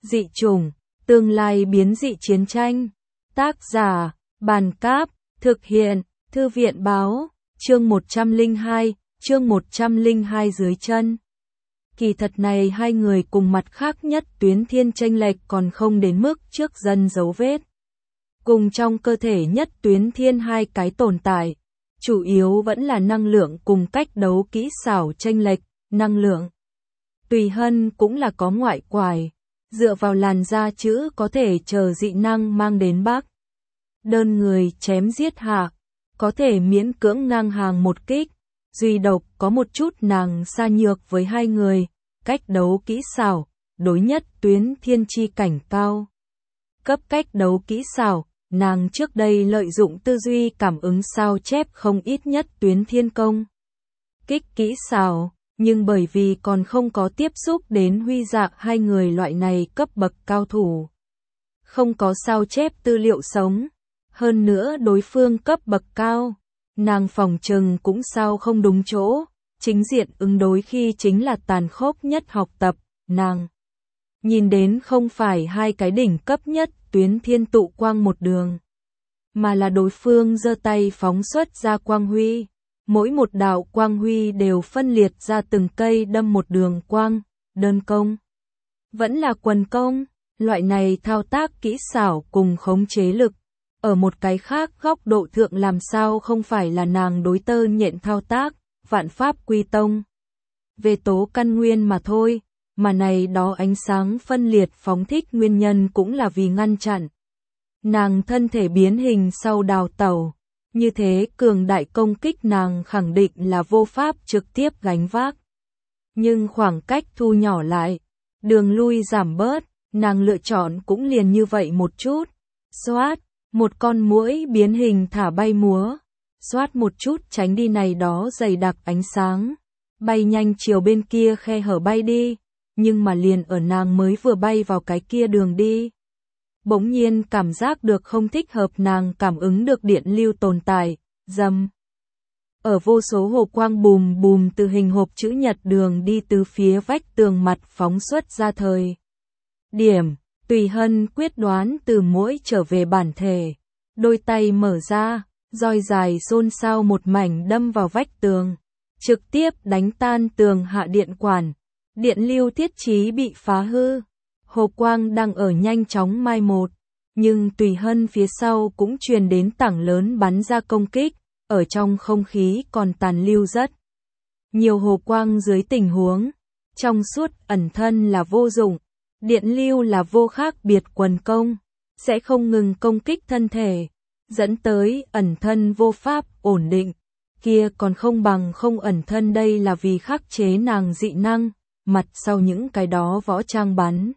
Dị chủng, tương lai biến dị chiến tranh. Tác giả, Bàn Cáp, thực hiện, Thư viện Báo, chương 102 dưới chân. Kỳ thật này hai người cùng mặt khác nhất tuyến thiên chênh lệch còn không đến mức trước dân dấu vết. Cùng trong cơ thể nhất tuyến thiên hai cái tồn tại, chủ yếu vẫn là năng lượng cùng cách đấu kỹ xảo chênh lệch, năng lượng. Tùy Hân cũng là có ngoại quải, dựa vào làn da chữ có thể chờ dị năng mang đến Bắc. Đơn người chém giết hạ, có thể miễn cưỡng ngang hàng một kích, duy độc có một chút nàng xa nhược với hai người, cách đấu kỹ xảo, đối nhất tuyến thiên chi cảnh cao. Cấp cách đấu kỹ xảo, nàng trước đây lợi dụng tư duy cảm ứng sao chép không ít nhất tuyến thiên công. Kích kỹ xảo, nhưng bởi vì còn không có tiếp xúc đến Huy Dạng hai người loại này cấp bậc cao thủ. Không có sao chép tư liệu sống, hơn nữa đối phương cấp bậc cao, nàng phòng trừng cũng sao không đúng chỗ, chính diện ứng đối khi chính là tàn khốc nhất học tập, nàng. Nhìn đến không phải hai cái đỉnh cấp nhất tuyến thiên tụ quang một đường, mà là đối phương giơ tay phóng xuất ra quang huy. Mỗi một đạo quang huy đều phân liệt ra từng cây đâm một đường quang, đơn công. Vẫn là quần công, loại này thao tác kỹ xảo cùng khống chế lực. Ở một cái khác góc độ thượng làm sao không phải là nàng đối tơ nhện thao tác, vạn pháp quy tông. Về tố căn nguyên mà thôi, mà này đó ánh sáng phân liệt phóng thích nguyên nhân cũng là vì ngăn chặn. Nàng thân thể biến hình sau đào tẩu. Như thế cường đại công kích nàng khẳng định là vô pháp trực tiếp gánh vác. Nhưng khoảng cách thu nhỏ lại, đường lui giảm bớt, nàng lựa chọn cũng liền như vậy một chút. Xoát, một con muỗi biến hình thả bay múa. Xoát một chút tránh đi này đó dày đặc ánh sáng. Bay nhanh chiều bên kia khe hở bay đi, nhưng mà liền ở nàng mới vừa bay vào cái kia đường đi. Bỗng nhiên cảm giác được không thích hợp, nàng cảm ứng được điện lưu tồn tại, dầm. Ở vô số hồ quang bùm bùm từ hình hộp chữ nhật đường đi từ phía vách tường mặt phóng xuất ra thời. Điểm, Tùy Hân quyết đoán từ muỗi trở về bản thể. Đôi tay mở ra, roi dài xôn xao một mảnh đâm vào vách tường. Trực tiếp đánh tan tường hạ điện quản. Điện lưu thiết trí bị phá hư. Hồ quang đang ở nhanh chóng mai một, nhưng Tùy Hân phía sau cũng truyền đến tảng lớn bắn ra công kích, ở trong không khí còn tàn lưu rất nhiều hồ quang dưới tình huống. Trong suốt ẩn thân là vô dụng, điện lưu là vô khác biệt quần công, sẽ không ngừng công kích thân thể, dẫn tới ẩn thân vô pháp ổn định, kia còn không bằng không ẩn thân, đây là vì khắc chế nàng dị năng, mặt sau những cái đó võ trang bắn.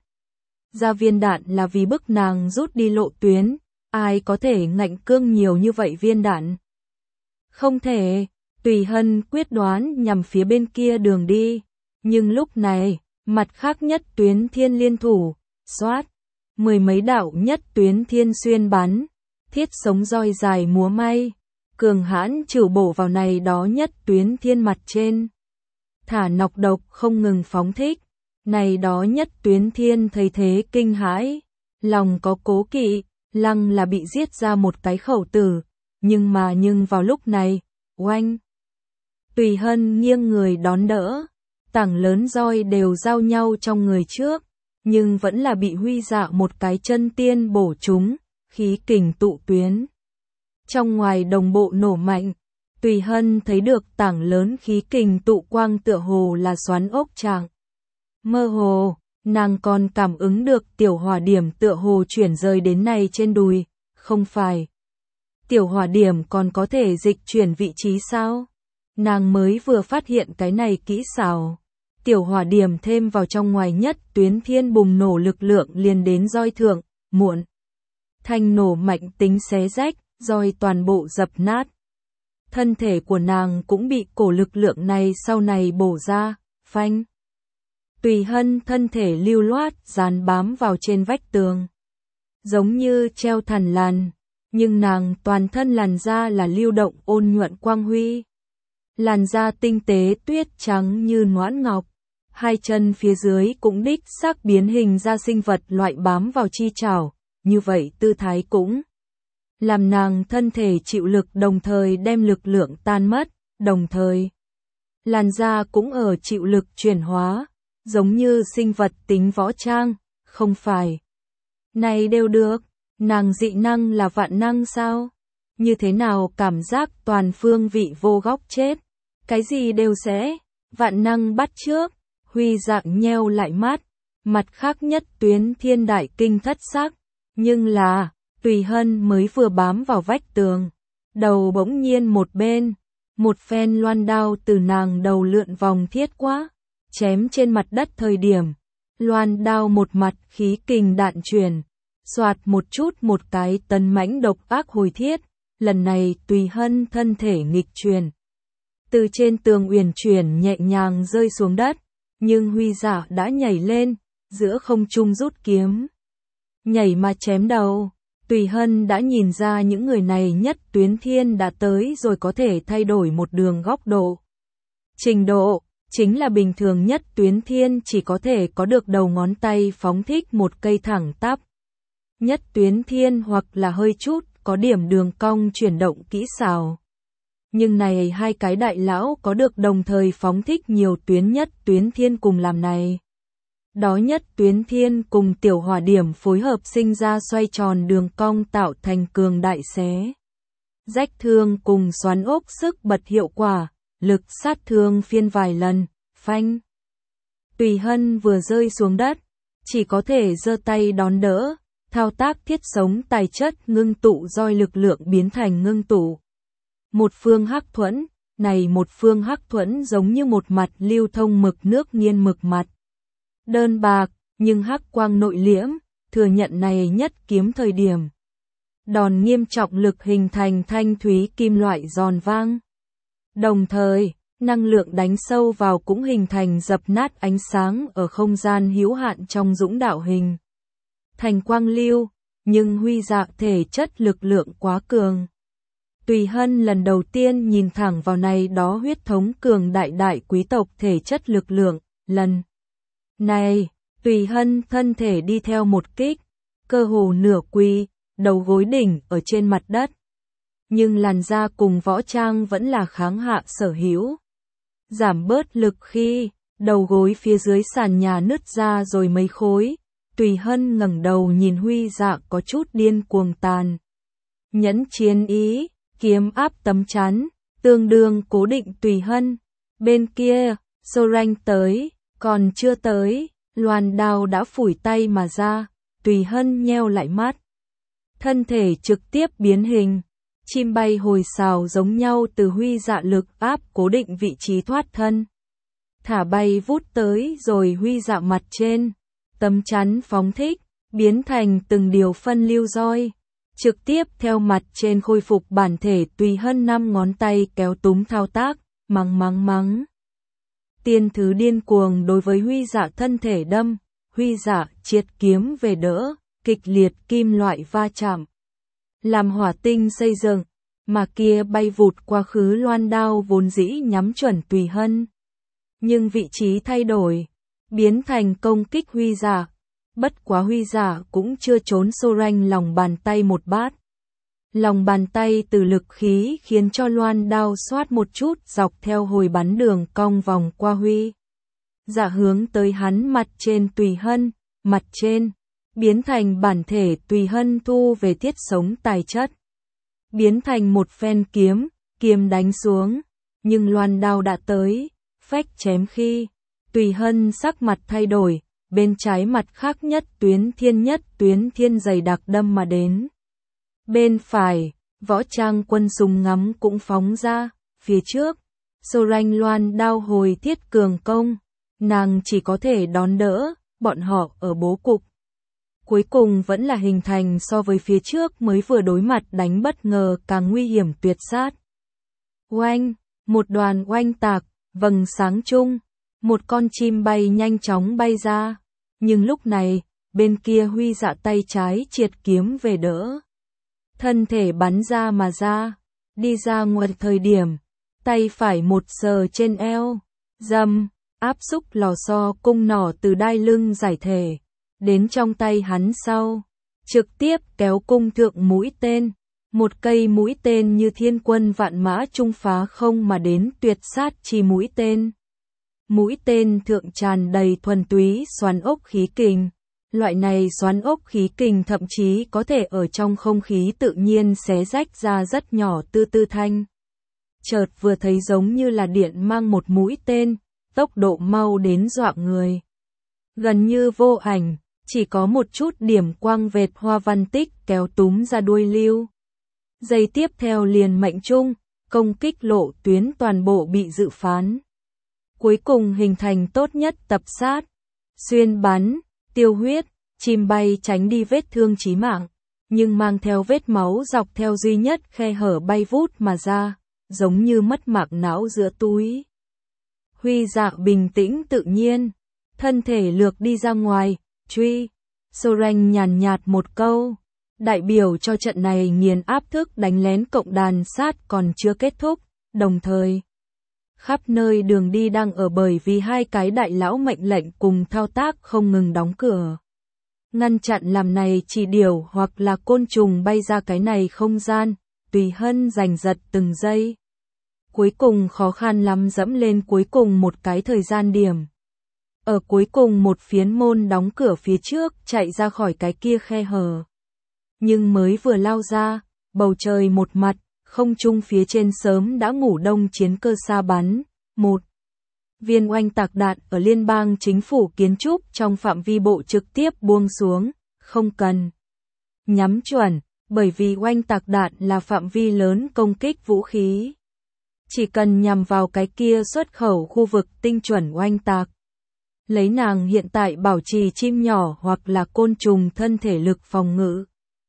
Ra viên đạn là vì bức nàng rút đi lộ tuyến, ai có thể ngạnh cương nhiều như vậy viên đạn? Không thể, Tùy Hân quyết đoán nhằm phía bên kia đường đi, nhưng lúc này, mặt khác nhất tuyến thiên liên thủ, xoát, mười mấy đạo nhất tuyến thiên xuyên bắn, thiết sống roi dài múa may, cường hãn trừ bổ vào này đó nhất tuyến thiên mặt trên. Thả nọc độc không ngừng phóng thích. Này đó nhất tuyến thiên thấy thế kinh hãi, lòng có cố kỵ, lăng là bị giết ra một cái khẩu tử, nhưng vào lúc này, oanh. Tùy Hân nghiêng người đón đỡ, tảng lớn roi đều giao nhau trong người trước, nhưng vẫn là bị Huy Dạ một cái chân tiên bổ trúng, khí kình tụ tuyến. Trong ngoài đồng bộ nổ mạnh, Tùy Hân thấy được tảng lớn khí kình tụ quang tựa hồ là xoắn ốc trạng. Mơ hồ, nàng còn cảm ứng được tiểu hỏa điểm tựa hồ chuyển rời đến này trên đùi, không phải. Tiểu hỏa điểm còn có thể dịch chuyển vị trí sao? Nàng mới vừa phát hiện cái này kỹ xảo. Tiểu hỏa điểm thêm vào trong ngoài nhất tuyến thiên bùng nổ lực lượng liền đến roi thượng, muộn. Thanh nổ mạnh tính xé rách, roi toàn bộ dập nát. Thân thể của nàng cũng bị cổ lực lượng này sau này bổ ra, phanh. Tùy Hân thân thể lưu loát dán bám vào trên vách tường, giống như treo thằn lằn, nhưng nàng toàn thân làn da là lưu động ôn nhuận quang huy. Làn da tinh tế tuyết trắng như noãn ngọc, hai chân phía dưới cũng đích xác biến hình ra sinh vật loại bám vào chi chảo, như vậy tư thái cũng làm nàng thân thể chịu lực đồng thời đem lực lượng tan mất, đồng thời làn da cũng ở chịu lực chuyển hóa, giống như sinh vật tính võ trang, không phải. Này đều được, nàng dị năng là vạn năng sao? Như thế nào cảm giác toàn phương vị vô góc chết? Cái gì đều sẽ, vạn năng bắt trước, Huy Dạng nheo lại mắt, mặt khác nhất Tuyến Thiên đại kinh thất sắc, nhưng là, Tùy Hân mới vừa bám vào vách tường, đầu bỗng nhiên một bên, một phen loan đao từ nàng đầu lượn vòng thiết quá, chém trên mặt đất thời điểm, loan đao một mặt khí kình đạn truyền, xoạt một chút một cái tấn mãnh độc ác hồi thiết, lần này Tùy Hân thân thể nghịch truyền. Từ trên tường uyển chuyển nhẹ nhàng rơi xuống đất, nhưng Huy Dạ đã nhảy lên, giữa không trung rút kiếm. Nhảy mà chém đầu, Tùy Hân đã nhìn ra những người này nhất Tuyến Thiên đã tới rồi có thể thay đổi một đường góc độ. Trình độ, chính là bình thường nhất Tuyến Thiên chỉ có thể có được đầu ngón tay phóng thích một cây thẳng tắp. Nhất Tuyến Thiên hoặc là hơi chút, có điểm đường cong chuyển động kỹ xảo. Nhưng này hai cái đại lão có được đồng thời phóng thích nhiều tuyến nhất Tuyến Thiên cùng làm này. Đó nhất Tuyến Thiên cùng tiểu hỏa điểm phối hợp sinh ra xoay tròn đường cong tạo thành cường đại xé. Rách thương cùng xoắn ốc sức bật hiệu quả, lực sát thương phiên vài lần, phanh. Tùy Hân vừa rơi xuống đất, chỉ có thể giơ tay đón đỡ, thao tác thiết sống tài chất ngưng tụ roi lực lượng biến thành ngưng tụ. Một phương hắc thuẫn, này một phương hắc thuẫn giống như một mặt lưu thông mực nước nghiên mực mặt. Đơn bạc, nhưng hắc quang nội liễm, thừa nhận này nhất kiếm thời điểm. Đòn nghiêm trọng lực hình thành thanh thúy kim loại giòn vang. Đồng thời, năng lượng đánh sâu vào cũng hình thành dập nát ánh sáng ở không gian hữu hạn trong dũng đạo hình. Thành quang lưu, nhưng Huy Dạ thể chất lực lượng quá cường. Tùy Hân lần đầu tiên nhìn thẳng vào này đó huyết thống cường đại quý tộc thể chất lực lượng, lần này, Tùy Hân thân thể đi theo một kích, cơ hồ nửa quỳ, đầu gối đỉnh ở trên mặt đất. Nhưng làn da cùng võ trang vẫn là kháng hạ sở hữu. Giảm bớt lực khi, đầu gối phía dưới sàn nhà nứt ra rồi mấy khối, Tùy Hân ngẩng đầu nhìn Huy Dạ có chút điên cuồng tàn. Nhẫn chiến ý, kiếm áp tấm chắn, tương đương cố định Tùy Hân. Bên kia, Sorange tới, còn chưa tới, loan đao đã phủi tay mà ra, Tùy Hân nheo lại mắt. Thân thể trực tiếp biến hình, chim bay hồi xào giống nhau từ Huy Dạ lực áp cố định vị trí thoát thân. Thả bay vút tới rồi Huy Dạ mặt trên, tấm chắn phóng thích, biến thành từng điều phân lưu roi. Trực tiếp theo mặt trên khôi phục bản thể Tùy Hân 5 ngón tay kéo túm thao tác, mắng. Tiên thứ điên cuồng đối với Huy Dạ thân thể đâm, Huy Dạ triệt kiếm về đỡ, kịch liệt kim loại va chạm. Làm hỏa tinh xây dựng, mà kia bay vụt qua khứ loan đao vốn dĩ nhắm chuẩn Tùy Hân. Nhưng vị trí thay đổi, biến thành công kích Huy Dạ. Bất quá Huy Dạ cũng chưa trốn Sorange lòng bàn tay một bát. Lòng bàn tay từ lực khí khiến cho loan đao xoát một chút dọc theo hồi bắn đường cong vòng qua Huy Dạ hướng tới hắn mặt trên Tùy Hân, mặt trên, biến thành bản thể Tùy Hân thu về thiết sống tài chất. Biến thành một phen kiếm đánh xuống, nhưng loan đao đã tới, phách chém khi, Tùy Hân sắc mặt thay đổi. Bên trái mặt khác nhất Tuyến Thiên dày đặc đâm mà đến. Bên phải, võ trang quân súng ngắm cũng phóng ra, phía trước, Sorange loan đao hồi thiết cường công, nàng chỉ có thể đón đỡ, bọn họ ở bố cục. Cuối cùng vẫn là hình thành so với phía trước mới vừa đối mặt đánh bất ngờ càng nguy hiểm tuyệt sát. Oanh, một đoàn oanh tạc, vầng sáng chung. Một con chim bay nhanh chóng bay ra, nhưng lúc này, bên kia Huy Dạ tay trái triệt kiếm về đỡ. Thân thể bắn ra mà ra, đi ra ngoài thời điểm, tay phải một sờ trên eo, dầm, áp xúc lò xo cung nỏ từ đai lưng giải thể, đến trong tay hắn sau, trực tiếp kéo cung thượng mũi tên, một cây mũi tên như thiên quân vạn mã trung phá không mà đến tuyệt sát chi mũi tên. Mũi tên thượng tràn đầy thuần túy xoắn ốc khí kình, loại này xoắn ốc khí kình thậm chí có thể ở trong không khí tự nhiên xé rách ra rất nhỏ tư tư thanh. Chợt vừa thấy giống như là điện mang một mũi tên, tốc độ mau đến dọa người. Gần như vô ảnh, chỉ có một chút điểm quang vệt hoa văn tích kéo túm ra đuôi lưu. Giây tiếp theo liền mệnh trung, công kích lộ tuyến toàn bộ bị dự phán. Cuối cùng hình thành tốt nhất tập sát, xuyên bắn, tiêu huyết, chim bay tránh đi vết thương chí mạng, nhưng mang theo vết máu dọc theo duy nhất khe hở bay vút mà ra, giống như mất mạc não giữa túi. Huy Dạ bình tĩnh tự nhiên, thân thể lược đi ra ngoài, truy. Soren nhàn nhạt một câu, đại biểu cho trận này nghiền áp thức đánh lén cộng đàn sát còn chưa kết thúc, đồng thời khắp nơi đường đi đang ở bởi vì hai cái đại lão mệnh lệnh cùng thao tác không ngừng đóng cửa. Ngăn chặn làm này chỉ điều hoặc là côn trùng bay ra cái này không gian, tùy hân giành giật từng giây. Cuối cùng khó khăn lắm dẫm lên cuối cùng một cái thời gian điểm. Ở cuối cùng một phiến môn đóng cửa phía trước chạy ra khỏi cái kia khe hở. Nhưng mới vừa lao ra, bầu trời một mặt, không trung phía trên sớm đã ngủ đông chiến cơ xa bắn. Một viên oanh tạc đạn ở liên bang chính phủ kiến trúc trong phạm vi bộ trực tiếp buông xuống, không cần nhắm chuẩn, bởi vì oanh tạc đạn là phạm vi lớn công kích vũ khí. Chỉ cần nhằm vào cái kia xuất khẩu khu vực tinh chuẩn oanh tạc. Lấy nàng hiện tại bảo trì chim nhỏ hoặc là côn trùng thân thể lực phòng ngự.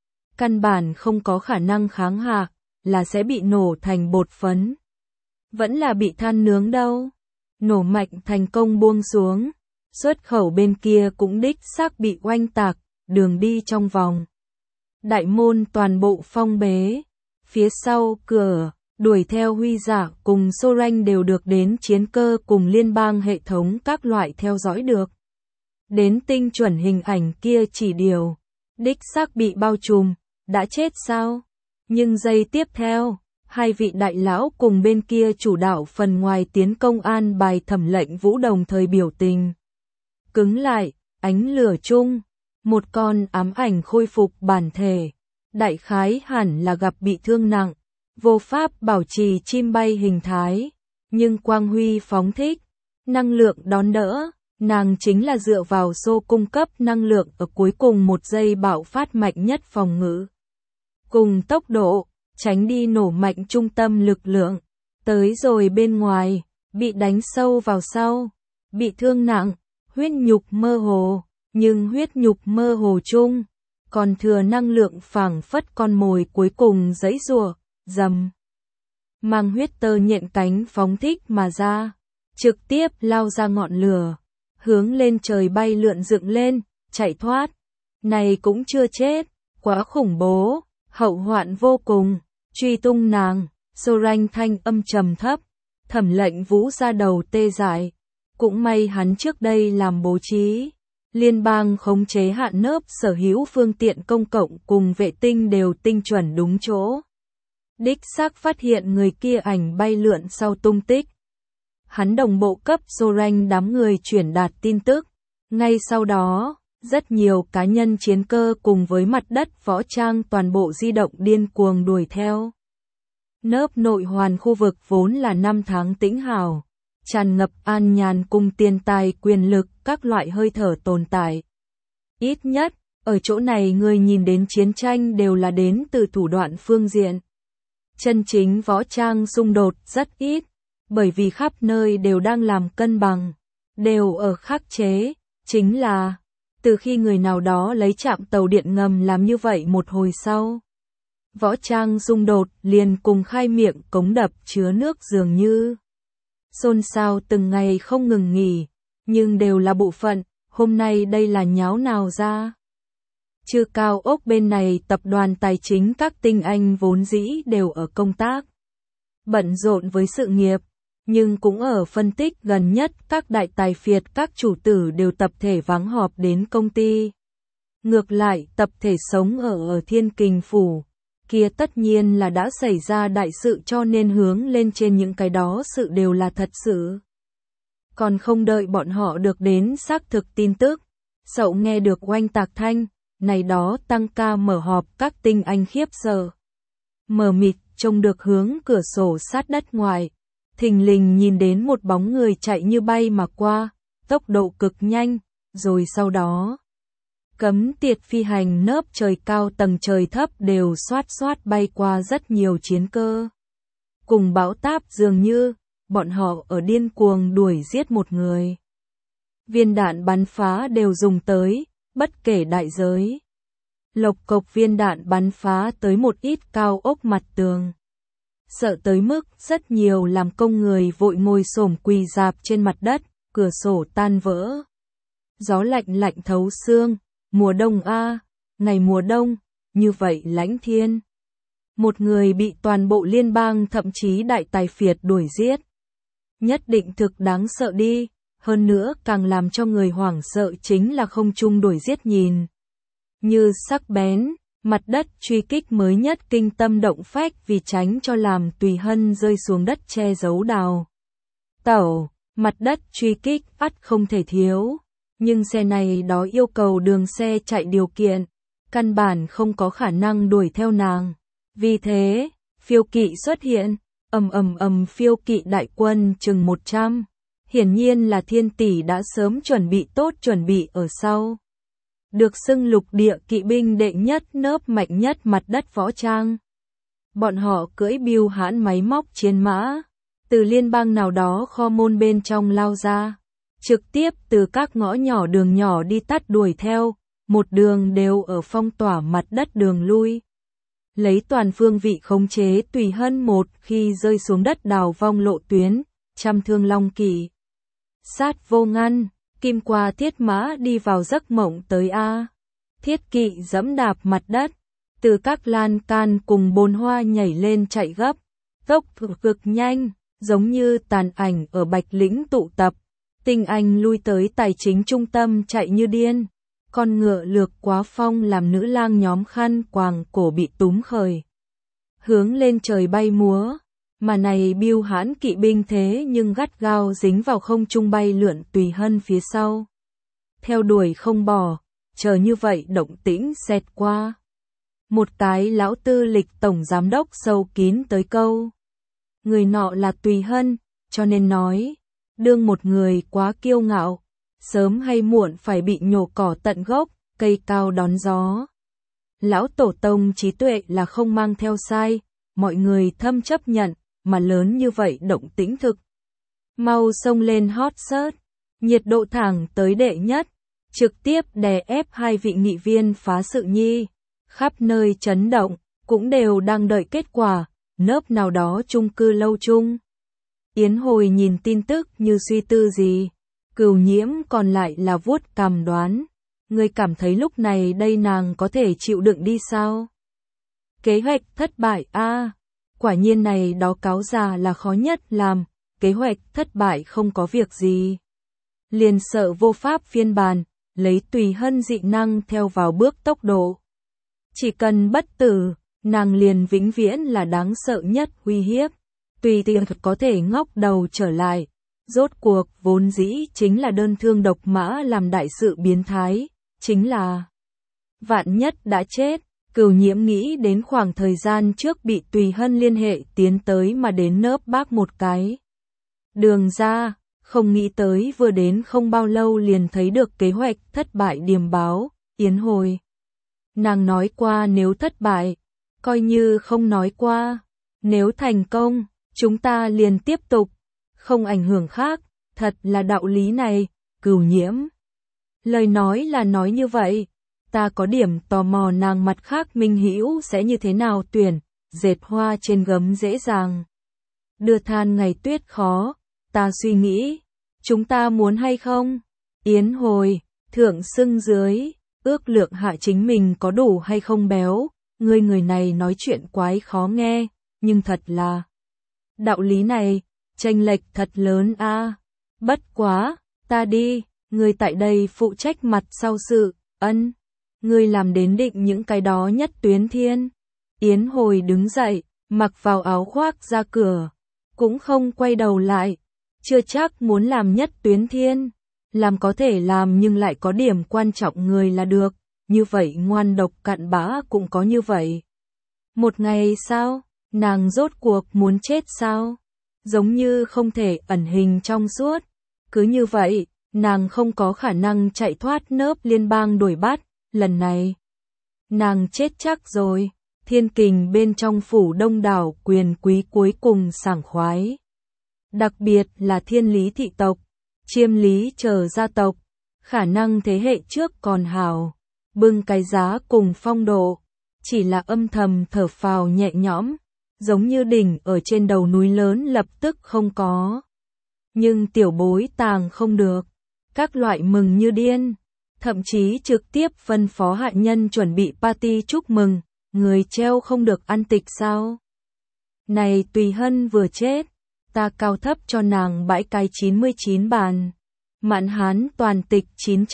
Căn bản không có khả năng kháng hạ, là sẽ bị nổ thành bột phấn. Vẫn là bị than nướng đâu. Nổ mạnh thành công buông xuống. Xuất khẩu bên kia cũng đích xác bị oanh tạc, đường đi trong vòng. Đại môn toàn bộ phong bế. Phía sau cửa, đuổi theo Huy Dạ cùng Soren đều được đến chiến cơ cùng liên bang hệ thống các loại theo dõi được. Đến tinh chuẩn hình ảnh kia chỉ điều. Đích xác bị bao trùm, đã chết sao? Nhưng giây tiếp theo, hai vị đại lão cùng bên kia chủ đạo phần ngoài tiến công an bài thẩm lệnh vũ đồng thời biểu tình. Cứng lại, ánh lửa chung, một con ám ảnh khôi phục bản thể. Đại khái hẳn là gặp bị thương nặng, vô pháp bảo trì chim bay hình thái. Nhưng quang huy phóng thích, năng lượng đón đỡ, nàng chính là dựa vào xô cung cấp năng lượng ở cuối cùng một giây bạo phát mạnh nhất phòng ngự. Cùng tốc độ, tránh đi nổ mạnh trung tâm lực lượng, tới rồi bên ngoài, bị đánh sâu vào sau, bị thương nặng, huyết nhục mơ hồ, nhưng huyết nhục mơ hồ chung, còn thừa năng lượng phảng phất con mồi cuối cùng giãy giụa, rầm. Mang huyết tơ nhện cánh phóng thích mà ra, trực tiếp lao ra ngọn lửa, hướng lên trời bay lượn dựng lên, chạy thoát. Này cũng chưa chết, quá khủng bố. Hậu hoạn vô cùng, truy tung nàng, Soren thanh âm trầm thấp, thẩm lệnh vũ ra đầu tê dại. Cũng may hắn trước đây làm bố trí, liên bang khống chế hạn nớp sở hữu phương tiện công cộng cùng vệ tinh đều tinh chuẩn đúng chỗ. Đích xác phát hiện người kia ảnh bay lượn sau tung tích. Hắn đồng bộ cấp Soren đám người chuyển đạt tin tức, ngay sau đó. Rất nhiều cá nhân chiến cơ cùng với mặt đất võ trang toàn bộ di động điên cuồng đuổi theo. Nớp nội hoàn khu vực vốn là năm tháng tĩnh hào, tràn ngập an nhàn cùng tiền tài quyền lực các loại hơi thở tồn tại. Ít nhất, ở chỗ này người nhìn đến chiến tranh đều là đến từ thủ đoạn phương diện. Chân chính võ trang xung đột rất ít, bởi vì khắp nơi đều đang làm cân bằng, đều ở khắc chế, chính là từ khi người nào đó lấy trạm tàu điện ngầm làm như vậy một hồi sau. Võ trang xung đột liền cùng khai miệng cống đập chứa nước dường như. Xôn xao từng ngày không ngừng nghỉ, nhưng đều là bộ phận, hôm nay đây là nháo nào ra. Chưa cao ốc bên này tập đoàn tài chính các tinh anh vốn dĩ đều ở công tác. Bận rộn với sự nghiệp, Nhưng cũng ở phân tích gần nhất các đại tài phiệt các chủ tử đều tập thể vắng họp đến công ty. Ngược lại tập thể sống ở Thiên Kình Phủ, kia tất nhiên là đã xảy ra đại sự cho nên hướng lên trên những cái đó sự đều là thật sự. Còn không đợi bọn họ được đến xác thực tin tức, Sậu nghe được oanh tạc thanh, này đó tăng ca mở họp các tinh anh khiếp sợ. Mờ mịt trông được hướng cửa sổ sát đất ngoài, thình lình nhìn đến một bóng người chạy như bay mà qua, tốc độ cực nhanh, rồi sau đó cấm tiệt phi hành nớp trời cao tầng trời thấp đều xoát xoát bay qua rất nhiều chiến cơ. Cùng bão táp dường như, bọn họ ở điên cuồng đuổi giết một người. Viên đạn bắn phá đều dùng tới, bất kể đại giới. Lộc cộc viên đạn bắn phá tới một ít cao ốc mặt tường. Sợ tới mức rất nhiều làm công người vội ngồi xổm quỳ rạp trên mặt đất, cửa sổ tan vỡ. Gió lạnh lạnh thấu xương, mùa đông a, ngày mùa đông, như vậy lãnh thiên. Một người bị toàn bộ liên bang thậm chí đại tài phiệt đuổi giết. Nhất định thực đáng sợ đi, hơn nữa càng làm cho người hoảng sợ chính là không trung đuổi giết nhìn. Như sắc bén, mặt đất truy kích mới nhất kinh tâm động phách vì tránh cho làm Tùy Hân rơi xuống đất che giấu đào tẩu, mặt đất truy kích ắt không thể thiếu. Nhưng xe này đó yêu cầu đường xe chạy điều kiện, căn bản không có khả năng đuổi theo nàng. Vì thế, phiêu kỵ xuất hiện, phiêu kỵ đại quân chừng 100. Hiển nhiên là Thiên tỷ đã sớm chuẩn bị tốt chuẩn bị ở sau. Được xưng lục địa kỵ binh đệ nhất nớp mạnh nhất mặt đất võ trang. Bọn họ cưỡi bưu hãn máy móc chiến mã, từ liên bang nào đó kho môn bên trong lao ra. Trực tiếp từ các ngõ nhỏ đường nhỏ đi tắt đuổi theo, một đường đều ở phong tỏa mặt đất đường lui. Lấy toàn phương vị khống chế Tùy Hân một khi rơi xuống đất đào vong lộ tuyến, trăm thương long kỵ. Sát vô ngăn, kim qua thiết mã đi vào giấc mộng tới A. Thiết kỵ dẫm đạp mặt đất, từ các lan can cùng bồn hoa nhảy lên chạy gấp, tốc cực nhanh, giống như tàn ảnh ở Bạch Lĩnh tụ tập. Tinh anh lui tới tài chính trung tâm chạy như điên, con ngựa lược quá phong làm nữ lang nhóm khăn quàng cổ bị túm khởi. Hướng lên trời bay múa, mà này bưu hãn kỵ binh thế nhưng gắt gao dính vào không trung bay lượn Tùy Hân phía sau. Theo đuổi không bỏ, chờ như vậy động tĩnh xẹt qua. Một cái lão tư lịch tổng giám đốc sâu kín tới câu. Người nọ là Tùy Hân, cho nên nói. Đương một người quá kiêu ngạo, sớm hay muộn phải bị nhổ cỏ tận gốc, cây cao đón gió. Lão tổ tông trí tuệ là không mang theo sai, mọi người thâm chấp nhận, mà lớn như vậy động tĩnh thực. Mau xông lên hot search, nhiệt độ thẳng tới đệ nhất, trực tiếp đè ép hai vị nghị viên phá sự nhi, khắp nơi chấn động, cũng đều đang đợi kết quả, nớp nào đó chung cư lâu chung. Yến Hồi nhìn tin tức như suy tư gì, Cửu Nhiễm còn lại là vuốt cằm đoán, người cảm thấy lúc này đây nàng có thể chịu đựng đi sao? Kế hoạch thất bại a, quả nhiên này đó cáo già là khó nhất làm, kế hoạch thất bại không có việc gì. Liền sợ vô pháp phiên bản, lấy Tùy Hân dị năng theo vào bước tốc độ. Chỉ cần bất tử, nàng liền vĩnh viễn là đáng sợ nhất uy hiếp. Tùy tiện có thể ngóc đầu trở lại, rốt cuộc vốn dĩ chính là đơn thương độc mã làm đại sự biến thái, chính là vạn nhất đã chết. Cửu Nhiễm nghĩ đến khoảng thời gian trước bị Tùy Hân liên hệ tiến tới mà đến nớp bác một cái đường ra, không nghĩ tới vừa đến không bao lâu liền thấy được kế hoạch thất bại điềm báo. Yến Hồi, nàng nói qua nếu thất bại, coi như không nói qua, nếu thành công, chúng ta liền tiếp tục, không ảnh hưởng khác, thật là đạo lý này. Cửu Nhiễm, lời nói là nói như vậy, ta có điểm tò mò nàng mặt khác minh hữu sẽ như thế nào tuyển, dệt hoa trên gấm dễ dàng, đưa than ngày tuyết khó, ta suy nghĩ, chúng ta muốn hay không? Yến Hồi, thượng xưng dưới, ước lượng hạ chính mình có đủ hay không béo, người này nói chuyện quái khó nghe, nhưng thật là đạo lý này, chênh lệch thật lớn a. Bất quá, ta đi, ngươi tại đây phụ trách mặt sau sự, ân. Ngươi làm đến định những cái đó Nhất Tuyến Thiên. Yến Hồi đứng dậy, mặc vào áo khoác ra cửa, cũng không quay đầu lại, chưa chắc muốn làm Nhất Tuyến Thiên. Làm có thể làm nhưng lại có điểm quan trọng người là được, như vậy ngoan độc cặn bã cũng có như vậy. Một ngày sao, nàng rốt cuộc muốn chết sao? Giống như không thể ẩn hình trong suốt. Cứ như vậy, nàng không có khả năng chạy thoát nớp liên bang đuổi bắt, lần này. Nàng chết chắc rồi, thiên kình bên trong phủ đông đảo quyền quý cuối cùng sảng khoái. Đặc biệt là thiên lý thị tộc, chiêm lý chờ gia tộc, khả năng thế hệ trước còn hào, bưng cái giá cùng phong độ, chỉ là âm thầm thở phào nhẹ nhõm, giống như đỉnh ở trên đầu núi lớn lập tức không có. Nhưng tiểu bối tàng không được, các loại mừng như điên, thậm chí trực tiếp phân phó hạ nhân chuẩn bị party chúc mừng, người treo không được ăn tịch sao. Này Tùy Hân vừa chết, ta cao thấp cho nàng bãi cái 99 bàn, mạn hán toàn tịch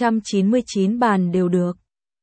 999 bàn đều được.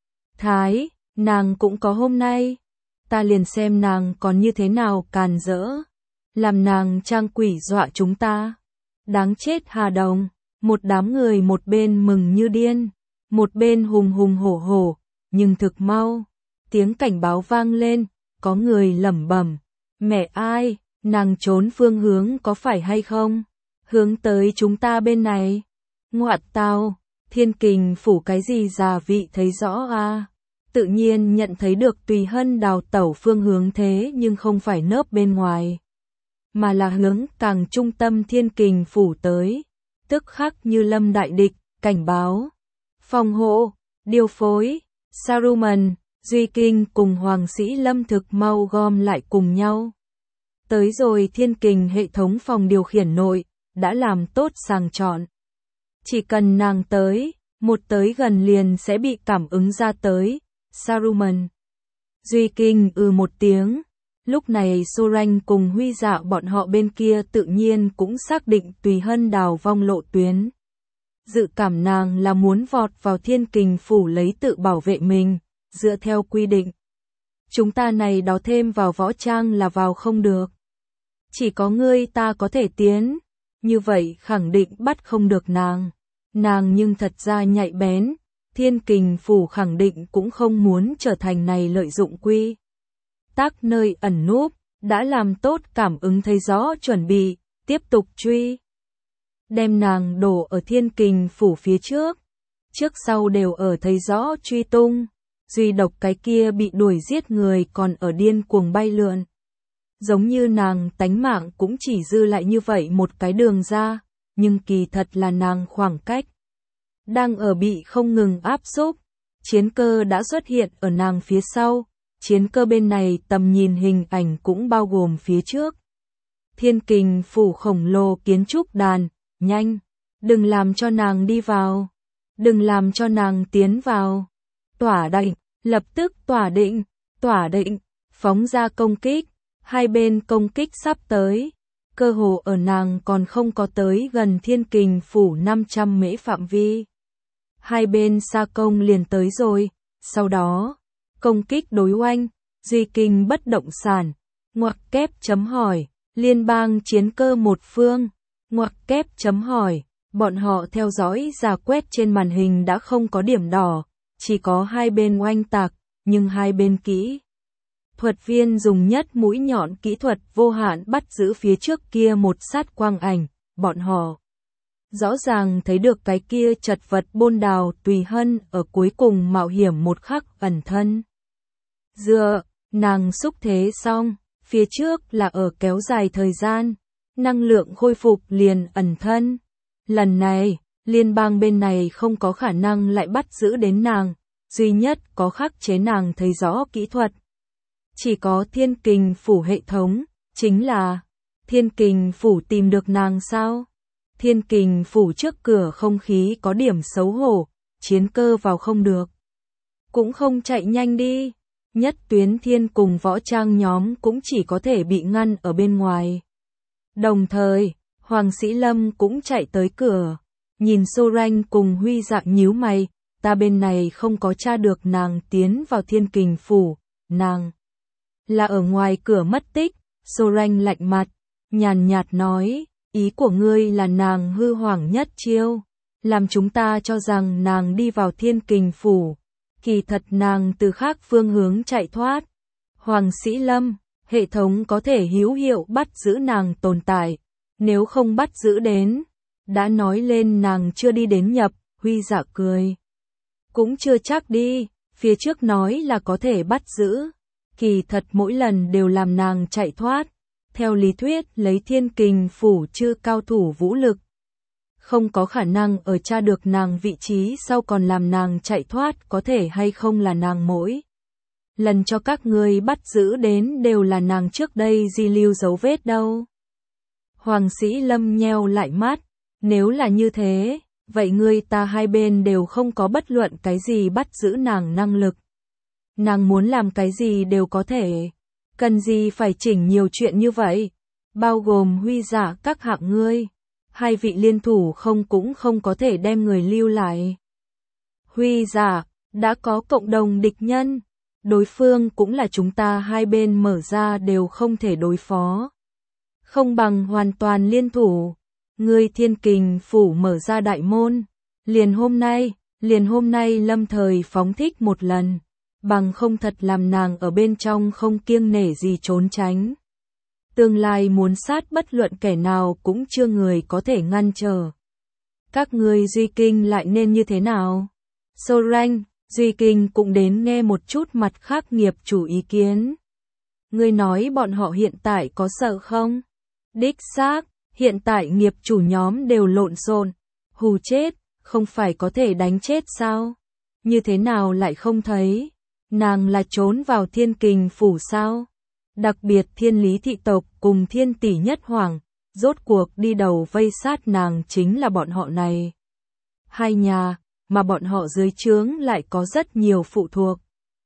Thái, nàng cũng có hôm nay, ta liền xem nàng còn như thế nào càn rỡ, làm nàng trang quỷ dọa chúng ta. Đáng chết Hà Đồng, một đám người một bên mừng như điên, một bên hùng hùng hổ hổ, nhưng thực mau, tiếng cảnh báo vang lên, có người lẩm bẩm, mẹ ai, nàng trốn phương hướng có phải hay không? Hướng tới chúng ta bên này. Ngoạn tao, thiên kình phủ cái gì già vị thấy rõ à? Tự nhiên nhận thấy được Tùy Hân đào tẩu phương hướng thế nhưng không phải nớp bên ngoài, mà là hướng càng trung tâm thiên kình phủ tới, tức khắc như lâm đại địch, cảnh báo. Phòng hộ, điều phối, Saruman, Duy Kinh cùng Hoàng sĩ Lâm thực mau gom lại cùng nhau. Tới rồi thiên kình hệ thống phòng điều khiển nội, đã làm tốt sàng chọn. Chỉ cần nàng tới, một tới gần liền sẽ bị cảm ứng ra tới. Saruman. Duy Kinh một tiếng. Lúc này Sorange cùng Huy Dạ bọn họ bên kia tự nhiên cũng xác định Tùy Hân đào vong lộ tuyến. Dự cảm nàng là muốn vọt vào thiên kình phủ lấy tự bảo vệ mình, dựa theo quy định. Chúng ta này đó thêm vào võ trang là vào không được. Chỉ có ngươi ta có thể tiến, như vậy khẳng định bắt không được nàng. Nàng nhưng thật ra nhạy bén, thiên kình phủ khẳng định cũng không muốn trở thành này lợi dụng quy tắc nơi ẩn núp, đã làm tốt cảm ứng thấy rõ chuẩn bị, tiếp tục truy. Đem nàng đổ ở thiên kình phủ phía trước sau đều ở thấy rõ truy tung, duy độc cái kia bị đuổi giết người còn ở điên cuồng bay lượn. Giống như nàng tánh mạng cũng chỉ dư lại như vậy một cái đường ra, nhưng kỳ thật là nàng khoảng cách đang ở bị không ngừng áp xúc, chiến cơ đã xuất hiện ở nàng phía sau, chiến cơ bên này tầm nhìn hình ảnh cũng bao gồm phía trước. Thiên kình phủ khổng lồ kiến trúc đàn, nhanh, đừng làm cho nàng đi vào, đừng làm cho nàng tiến vào. Tỏa định, lập tức tỏa định, phóng ra công kích, hai bên công kích sắp tới. Cơ hồ ở nàng còn không có tới gần thiên kình phủ 500 mễ phạm vi. Hai bên xa công liền tới rồi, sau đó, công kích đối oanh, Duy Kinh bất động sản, ngoặc kép chấm hỏi, liên bang chiến cơ một phương, ngoặc kép chấm hỏi, bọn họ theo dõi giả quét trên màn hình đã không có điểm đỏ, chỉ có hai bên oanh tạc, nhưng hai bên kỹ thuật viên dùng nhất mũi nhọn kỹ thuật vô hạn bắt giữ phía trước kia một sát quang ảnh, bọn họ rõ ràng thấy được cái kia chật vật bôn đào Tùy Hân ở cuối cùng mạo hiểm một khắc ẩn thân. Dựa, nàng xúc thế xong, phía trước là ở kéo dài thời gian, năng lượng khôi phục liền ẩn thân. Lần này, liên bang bên này không có khả năng lại bắt giữ đến nàng, duy nhất có khắc chế nàng thấy rõ kỹ thuật. Chỉ có thiên kình phủ hệ thống, chính là thiên kình phủ tìm được nàng sao? Thiên kình phủ trước cửa không khí có điểm xấu hổ, chiến cơ vào không được. Cũng không chạy nhanh đi, Nhất Tuyến Thiên cùng võ trang nhóm cũng chỉ có thể bị ngăn ở bên ngoài. Đồng thời, Hoàng Sĩ Lâm cũng chạy tới cửa, nhìn Sorange cùng Huy Dạ nhíu mày, ta bên này không có tra được nàng tiến vào Thiên Kình Phủ, nàng là ở ngoài cửa mất tích. Sorange lạnh mặt, nhàn nhạt nói, ý của ngươi là nàng hư hoảng nhất chiêu, làm chúng ta cho rằng nàng đi vào Thiên Kình Phủ, kỳ thật nàng từ khác phương hướng chạy thoát. Hoàng Sĩ Lâm, hệ thống có thể hữu hiệu bắt giữ nàng tồn tại, nếu không bắt giữ đến, đã nói lên nàng chưa đi đến nhập. Huy Dạ cười, cũng chưa chắc đi, phía trước nói là có thể bắt giữ, kỳ thật mỗi lần đều làm nàng chạy thoát. Theo lý thuyết lấy Thiên Kình Phủ chư cao thủ vũ lực, không có khả năng ở tra được nàng vị trí sau còn làm nàng chạy thoát, có thể hay không là nàng mỗi lần cho các ngươi bắt giữ đến đều là nàng trước đây di lưu dấu vết đâu. Hoàng Sĩ Lâm nheo lại mắt, nếu là như thế, vậy ngươi ta hai bên đều không có bất luận cái gì bắt giữ nàng năng lực. Nàng muốn làm cái gì đều có thể, cần gì phải chỉnh nhiều chuyện như vậy, bao gồm Huy Dạ các hạng ngươi. Hai vị liên thủ cũng không có thể đem người lưu lại. Huy Dạ, đã có cộng đồng địch nhân, đối phương cũng là chúng ta hai bên mở ra đều không thể đối phó. Không bằng hoàn toàn liên thủ, ngươi Thiên Kình Phủ mở ra đại môn, liền hôm nay lâm thời phóng thích một lần, bằng không thật làm nàng ở bên trong không kiêng nể gì trốn tránh. Tương lai muốn sát bất luận kẻ nào cũng chưa người có thể ngăn trở. Các ngươi Duy Kinh lại nên như thế nào? Sorange, Duy Kinh cũng đến nghe một chút mặt khác nghiệp chủ ý kiến. Ngươi nói bọn họ hiện tại có sợ không? Đích xác, hiện tại nghiệp chủ nhóm đều lộn xộn, hù chết, không phải có thể đánh chết sao? Như thế nào lại không thấy? Nàng là trốn vào Thiên Kình Phủ sao? Đặc biệt Thiên Lý thị tộc cùng Thiên Tỷ Nhất Hoàng, rốt cuộc đi đầu vây sát nàng chính là bọn họ này. Hai nhà, mà bọn họ dưới trướng lại có rất nhiều phụ thuộc.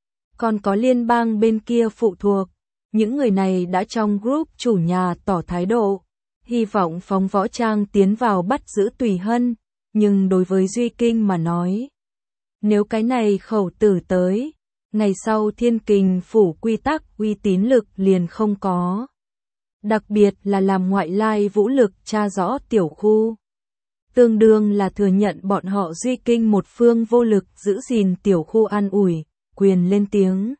Còn có liên bang bên kia phụ thuộc, những người này đã trong group chủ nhà tỏ thái độ, hy vọng Phóng Võ Trang tiến vào bắt giữ Tùy Hân, nhưng đối với Duy Kinh mà nói, nếu cái này khẩu tử tới, ngày sau Thiên Kình Phủ quy tắc uy tín lực liền không có. Đặc biệt là làm ngoại lai vũ lực tra rõ tiểu khu. Tương đương là thừa nhận bọn họ Duy Kinh một phương vô lực giữ gìn tiểu khu an ủi, quyền lên tiếng.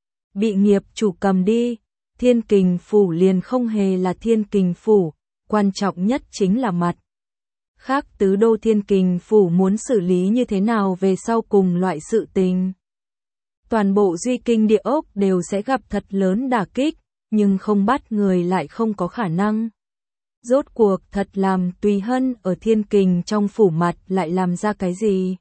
Bị nghiệp chủ cầm đi, Thiên Kình Phủ liền không hề là Thiên Kình Phủ, quan trọng nhất chính là mặt. Khác tứ đô Thiên Kình Phủ muốn xử lý như thế nào về sau cùng loại sự tình. Toàn bộ Duy Kinh địa ốc đều sẽ gặp thật lớn đả kích, nhưng không bắt người lại không có khả năng. Rốt cuộc thật làm Tùy Hân ở Thiên Kình trong phủ mặt lại làm ra cái gì?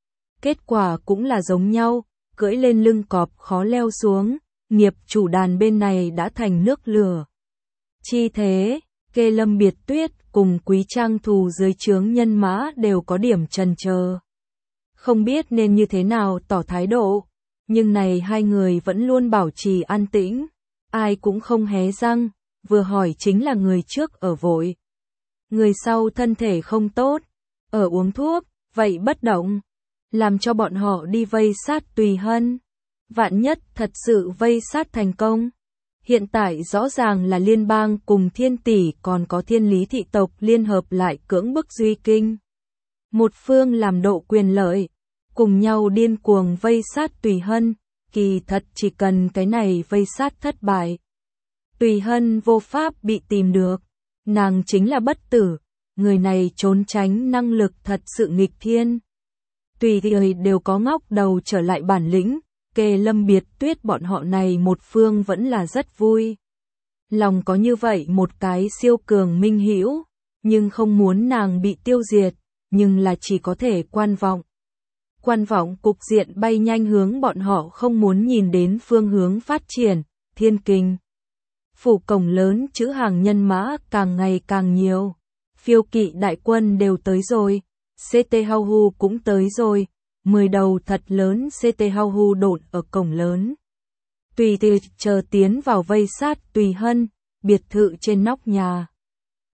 Kết quả cũng là giống nhau, cưỡi lên lưng cọp khó leo xuống, nghiệp chủ đàn bên này đã thành nước lửa. Chi thế, Kê Lâm Biệt Tuyết cùng Quý Trang Thù dưới trướng nhân mã đều có điểm chần chờ. Không biết nên như thế nào tỏ thái độ, nhưng này hai người vẫn luôn bảo trì an tĩnh, ai cũng không hé răng, vừa hỏi chính là người trước ở vội. Người sau thân thể không tốt, ở uống thuốc, vậy bất động, làm cho bọn họ đi vây sát Tùy Hân. Vạn nhất thật sự vây sát thành công. Hiện tại rõ ràng là liên bang cùng Thiên Tỷ còn có Thiên Lý thị tộc liên hợp lại cưỡng bức Duy Kinh. Một phương làm độ quyền lợi, cùng nhau điên cuồng vây sát Tùy Hân, kỳ thật chỉ cần cái này vây sát thất bại. Tùy Hân vô pháp bị tìm được, nàng chính là bất tử, người này trốn tránh năng lực thật sự nghịch thiên. Tùy người đều có ngóc đầu trở lại bản lĩnh, Kê Lâm Biệt Tuyết bọn họ này một phương vẫn là rất vui. Lòng có như vậy một cái siêu cường minh hữu, nhưng không muốn nàng bị tiêu diệt, nhưng là chỉ có thể quan vọng. Quan vọng cục diện bay nhanh hướng bọn họ không muốn nhìn đến phương hướng phát triển, Thiên Kình. Phủ cổng lớn chữ hàng nhân mã càng ngày càng nhiều, phiêu kỵ đại quân đều tới rồi, CT Hau cũng tới rồi, 10 đầu thật lớn CT Hau độn ở cổng lớn. Tùy chờ tiến vào vây sát Tùy Hân, biệt thự trên nóc nhà.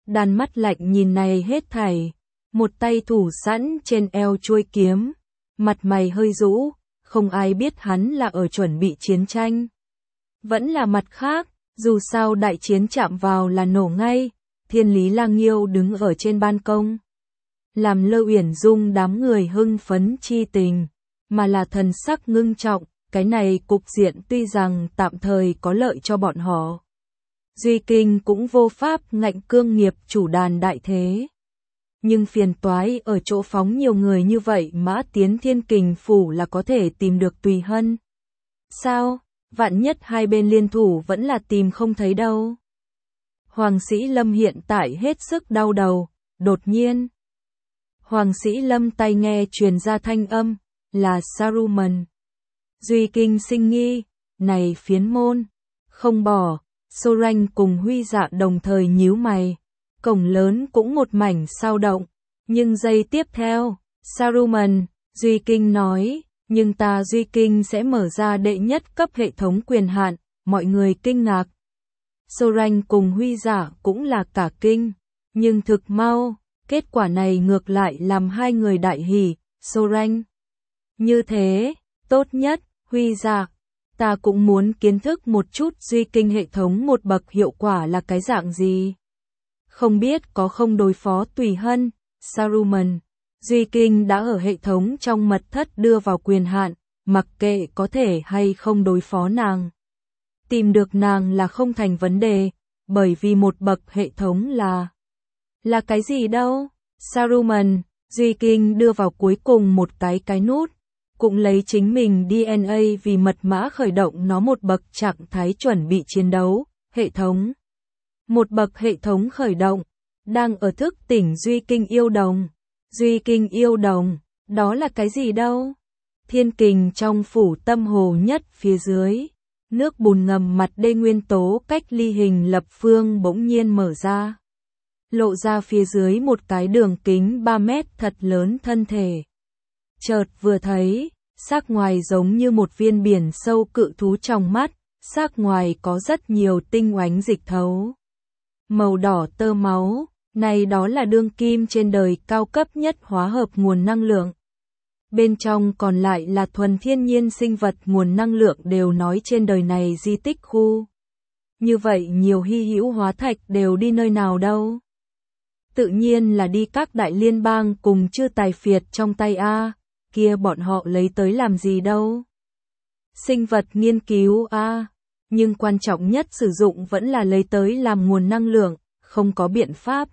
Đàn mắt lạnh nhìn này hết thảy, một tay thủ sẵn trên eo chuôi kiếm, mặt mày hơi rũ, không ai biết hắn là ở chuẩn bị chiến tranh. Vẫn là mặt khác, dù sao đại chiến chạm vào là nổ ngay, Thiên Lý Lang Nhiêu đứng ở trên ban công. Làm Lơ Uyển Dung đám người hưng phấn chi tình, mà là thần sắc ngưng trọng, cái này cục diện tuy rằng tạm thời có lợi cho bọn họ. Duy Kinh cũng vô pháp ngạnh cương nghiệp chủ đàn đại thế. Nhưng phiền toái ở chỗ phóng nhiều người như vậy Mã Tiến Thiên Kình phủ là có thể tìm được Tùy Hân. Sao, vạn nhất hai bên liên thủ vẫn là tìm không thấy đâu. Hoàng Sĩ Lâm hiện tại hết sức đau đầu, đột nhiên. Hoàng Sĩ Lâm tai nghe truyền ra thanh âm, là Saruman. Duy Kinh sinh nghi, này phiến môn, không bỏ, Sorange cùng Huy Dạ đồng thời nhíu mày. Cổng lớn cũng một mảnh sao động, nhưng giây tiếp theo, Saruman, Duy Kinh nói, nhưng ta Duy Kinh sẽ mở ra đệ nhất cấp hệ thống quyền hạn, mọi người kinh ngạc. Sorange cùng Huy Dạ cũng là cả kinh, nhưng thực mau, kết quả này ngược lại làm hai người đại hỉ, Sorange. Như thế, tốt nhất, Huy Dạ, ta cũng muốn kiến thức một chút Duy Kinh hệ thống một bậc hiệu quả là cái dạng gì. Không biết có không đối phó Tùy Hân, Saruman, Duy Kinh đã ở hệ thống trong mật thất đưa vào quyền hạn, mặc kệ có thể hay không đối phó nàng. Tìm được nàng là không thành vấn đề, bởi vì một bậc hệ thống là cái gì đâu. Saruman, Duy Kinh đưa vào cuối cùng một cái nút, cũng lấy chính mình DNA vì mật mã khởi động nó một bậc trạng thái chuẩn bị chiến đấu, hệ thống. Một bậc hệ thống khởi động, đang ở thức tỉnh Duy Kinh yêu đồng. Duy Kinh yêu đồng, đó là cái gì đâu? Thiên kình trong phủ tâm hồ nhất phía dưới, nước bùn ngầm mặt đê nguyên tố cách ly hình lập phương bỗng nhiên mở ra. Lộ ra phía dưới một cái đường kính 3 mét thật lớn thân thể. Chợt vừa thấy, xác ngoài giống như một viên biển sâu cự thú trong mắt, xác ngoài có rất nhiều tinh oánh dịch thấu. Màu đỏ tơ máu, này đó là đương kim trên đời cao cấp nhất hóa hợp nguồn năng lượng. Bên trong còn lại là thuần thiên nhiên sinh vật nguồn năng lượng đều nói trên đời này di tích khu. Như vậy nhiều hy hữu hóa thạch đều đi nơi nào đâu? Tự nhiên là đi các đại liên bang cùng chư tài phiệt trong tay A, kia bọn họ lấy tới làm gì đâu? Sinh vật nghiên cứu A. Nhưng quan trọng nhất sử dụng vẫn là lấy tới làm nguồn năng lượng, không có biện pháp.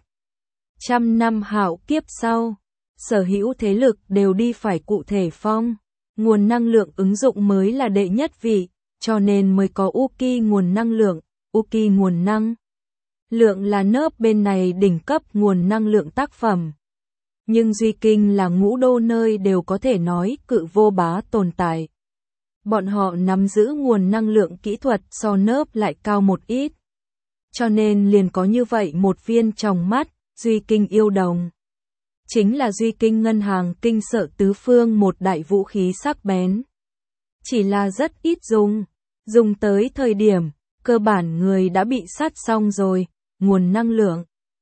Trăm năm hạo kiếp sau, sở hữu thế lực đều đi phải cụ thể phong, nguồn năng lượng ứng dụng mới là đệ nhất vị, cho nên mới có Uki nguồn năng lượng, Uki nguồn năng lượng là nớp bên này đỉnh cấp nguồn năng lượng tác phẩm. Nhưng Duy Kinh là ngũ đô nơi đều có thể nói cự vô bá tồn tại. Bọn họ nắm giữ nguồn năng lượng kỹ thuật so nớp lại cao một ít. Cho nên liền có như vậy một viên trong mắt, Duy Kinh yêu đồng. Chính là Duy Kinh ngân hàng kinh sợ tứ phương một đại vũ khí sắc bén. Chỉ là rất ít dùng tới thời điểm, cơ bản người đã bị sát xong rồi, nguồn năng lượng.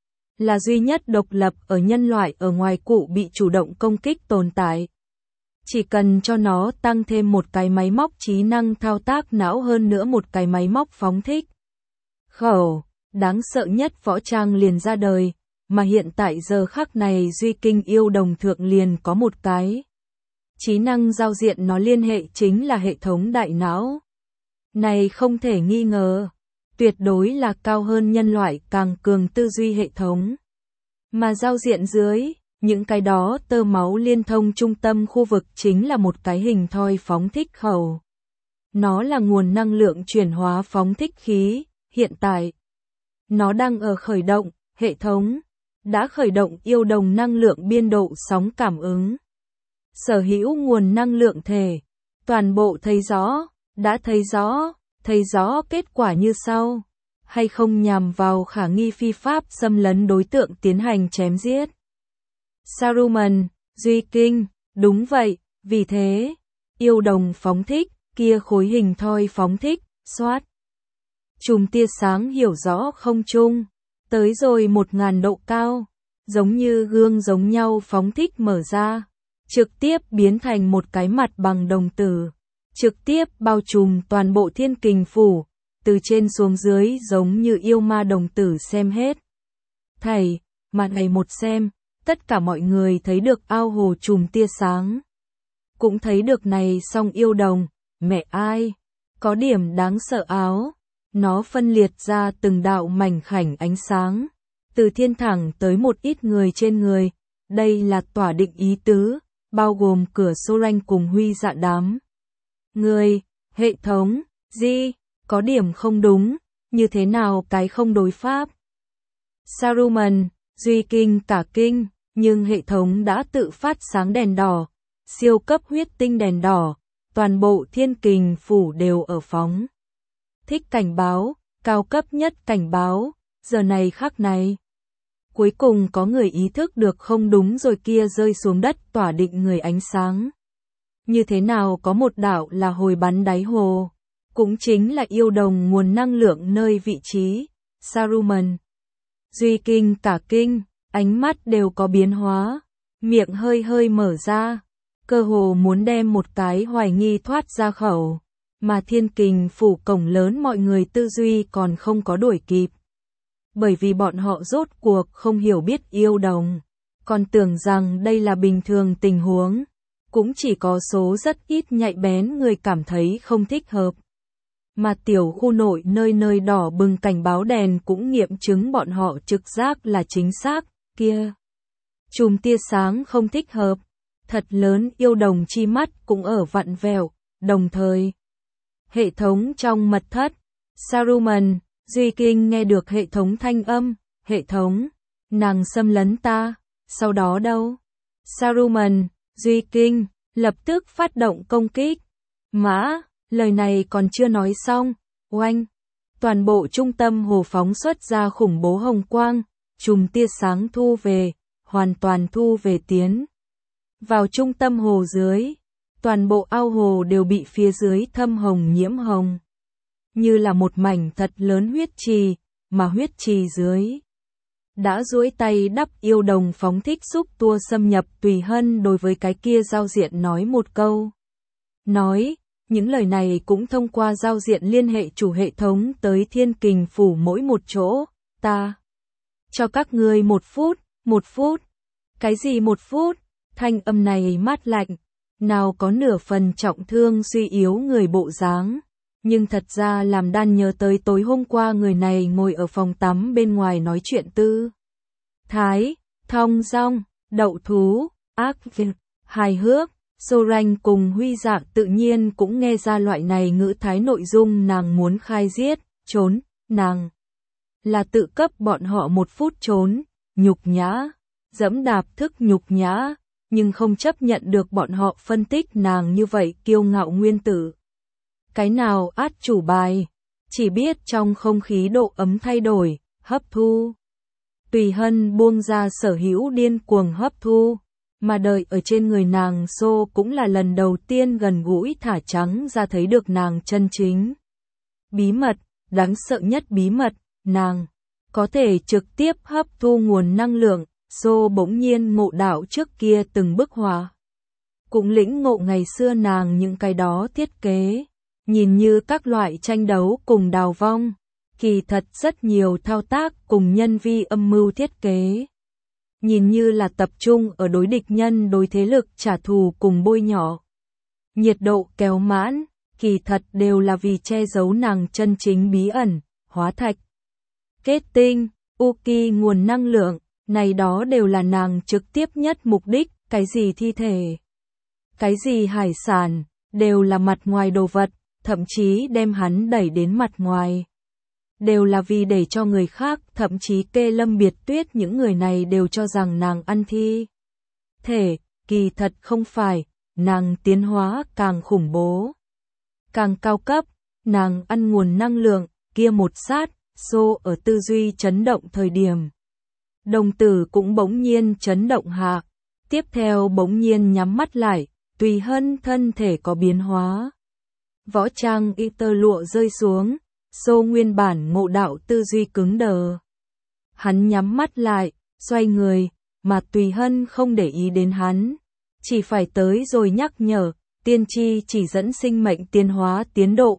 Là duy nhất độc lập ở nhân loại ở ngoài cụ bị chủ động công kích tồn tại. Chỉ cần cho nó tăng thêm một cái máy móc trí năng thao tác não hơn nữa một cái máy móc phóng thích. Khẩu, đáng sợ nhất võ trang liền ra đời, mà hiện tại giờ khắc này Duy Kinh yêu đồng thượng liền có một cái. Trí năng giao diện nó liên hệ chính là hệ thống đại não. Này không thể nghi ngờ, tuyệt đối là cao hơn nhân loại càng cường tư duy hệ thống. Mà giao diện dưới, những cái đó tơ máu liên thông trung tâm khu vực chính là một cái hình thoi phóng thích khẩu. Nó là nguồn năng lượng chuyển hóa phóng thích khí, hiện tại. Nó đang ở khởi động, hệ thống đã khởi động yêu đồng năng lượng biên độ sóng cảm ứng. Sở hữu nguồn năng lượng thể, toàn bộ thấy rõ, đã thấy rõ kết quả như sau, hay không nhằm vào khả nghi phi pháp xâm lấn đối tượng tiến hành chém giết. Saruman, Duy Kinh, đúng vậy, vì thế, yêu đồng phóng thích, kia khối hình thoi phóng thích, xoát. Chùm tia sáng hiểu rõ không trung, tới rồi 1000 độ cao, giống như gương giống nhau phóng thích mở ra, trực tiếp biến thành một cái mặt bằng đồng tử, trực tiếp bao trùm toàn bộ Thiên Kình Phủ, từ trên xuống dưới giống như yêu ma đồng tử xem hết. Thầy, mà này một xem, tất cả mọi người thấy được ao hồ trùm tia sáng. Cũng thấy được này song yêu đồng, mẹ ai, có điểm đáng sợ áo. Nó phân liệt ra từng đạo mảnh khảnh ánh sáng, từ thiên thẳng tới một ít người trên người. Đây là tỏa định ý tứ, bao gồm cửa Sô Ranh cùng Huy Dạ đám người. Hệ thống, gì, có điểm không đúng, như thế nào cái không đối pháp. Saruman, Duy Kinh cả kinh, nhưng hệ thống đã tự phát sáng đèn đỏ, siêu cấp huyết tinh đèn đỏ, toàn bộ Thiên Kình Phủ đều ở phóng thích cảnh báo, cao cấp nhất cảnh báo, giờ này khắc này. Cuối cùng có người ý thức được không đúng rồi, kia rơi xuống đất tỏa định người ánh sáng. Như thế nào có một đạo là hồi bắn đáy hồ, cũng chính là yêu đồng nguồn năng lượng nơi vị trí, Saruman. Duy Kinh cả kinh, ánh mắt đều có biến hóa, miệng hơi hơi mở ra, cơ hồ muốn đem một cái hoài nghi thoát ra khẩu. Mà Thiên Kình Phủ cổng lớn mọi người tư duy còn không có đuổi kịp. Bởi vì bọn họ rốt cuộc không hiểu biết yêu đồng, còn tưởng rằng đây là bình thường tình huống, cũng chỉ có số rất ít nhạy bén người cảm thấy không thích hợp. Mà tiểu khu nội nơi nơi đỏ bừng cảnh báo đèn cũng nghiệm chứng bọn họ trực giác là chính xác, kia. Chùm tia sáng không thích hợp, thật lớn yêu đồng chi mắt cũng ở vặn vẹo, đồng thời. Hệ thống trong mật thất, Saruman, Duy Kinh nghe được hệ thống thanh âm, hệ thống, nàng xâm lấn ta, sau đó đâu? Saruman, Duy Kinh, lập tức phát động công kích. Mã, lời này còn chưa nói xong, oanh, toàn bộ trung tâm hồ phóng xuất ra khủng bố hồng quang, chùm tia sáng thu về, hoàn toàn thu về tiến. Vào trung tâm hồ dưới. Toàn bộ ao hồ đều bị phía dưới thâm hồng nhiễm hồng. Như là một mảnh thật lớn huyết trì, mà huyết trì dưới. Đã duỗi tay đắp yêu đồng phóng thích xúc tua xâm nhập. Tùy Hân đối với cái kia giao diện nói một câu. Nói, những lời này cũng thông qua giao diện liên hệ chủ hệ thống tới Thiên Kình Phủ mỗi một chỗ. Ta cho các ngươi 1 phút, 1 phút. Cái gì 1 phút? Thanh âm này mát lạnh. Nào có nửa phần trọng thương suy yếu người bộ dáng, nhưng thật ra làm Đan nhớ tới tối hôm qua người này ngồi ở phòng tắm bên ngoài nói chuyện tư. Thái, thong dong, đậu thú, ác việc, hài hước, Sô Ranh cùng Huy Dạ tự nhiên cũng nghe ra loại này ngữ thái nội dung nàng muốn khai giết, trốn, nàng là tự cấp bọn họ 1 phút trốn, nhục nhã, dẫm đạp thức nhục nhã. Nhưng không chấp nhận được bọn họ phân tích nàng như vậy kiêu ngạo nguyên tử. Cái nào át chủ bài, chỉ biết trong không khí độ ấm thay đổi, hấp thu. Tùy Hân buông ra sở hữu điên cuồng hấp thu, mà đợi ở trên người nàng Xô cũng là lần đầu tiên gần gũi thả trắng ra thấy được nàng chân chính. Bí mật, đáng sợ nhất bí mật, nàng có thể trực tiếp hấp thu nguồn năng lượng. Xô bỗng nhiên ngộ đạo trước kia từng bức họa. Cũng lĩnh ngộ ngày xưa nàng những cái đó thiết kế. Nhìn như các loại tranh đấu cùng đào vong. Kỳ thật rất nhiều thao tác cùng nhân vi âm mưu thiết kế. Nhìn như là tập trung ở đối địch nhân đối thế lực trả thù cùng bôi nhỏ. Nhiệt độ kéo mãn, kỳ thật đều là vì che giấu nàng chân chính bí ẩn, hóa thạch. Kết tinh, Uki nguồn năng lượng. Này đó đều là nàng trực tiếp nhất mục đích, cái gì thi thể, cái gì hải sản, đều là mặt ngoài đồ vật, thậm chí đem hắn đẩy đến mặt ngoài. Đều là vì để cho người khác, thậm chí Kê Lâm Biệt Tuyết những người này đều cho rằng nàng ăn thi thể, kỳ thật không phải, nàng tiến hóa càng khủng bố, càng cao cấp, nàng ăn nguồn năng lượng, kia một sát, Xô ở tư duy chấn động thời điểm. Đồng tử cũng bỗng nhiên chấn động hạ, tiếp theo bỗng nhiên nhắm mắt lại, Tùy Hân thân thể có biến hóa. Võ trang y tơ lụa rơi xuống, Xô nguyên bản ngộ đạo tư duy cứng đờ. Hắn nhắm mắt lại, xoay người, mà Tùy Hân không để ý đến hắn. Chỉ phải tới rồi nhắc nhở, tiên tri chỉ dẫn sinh mệnh tiến hóa tiến độ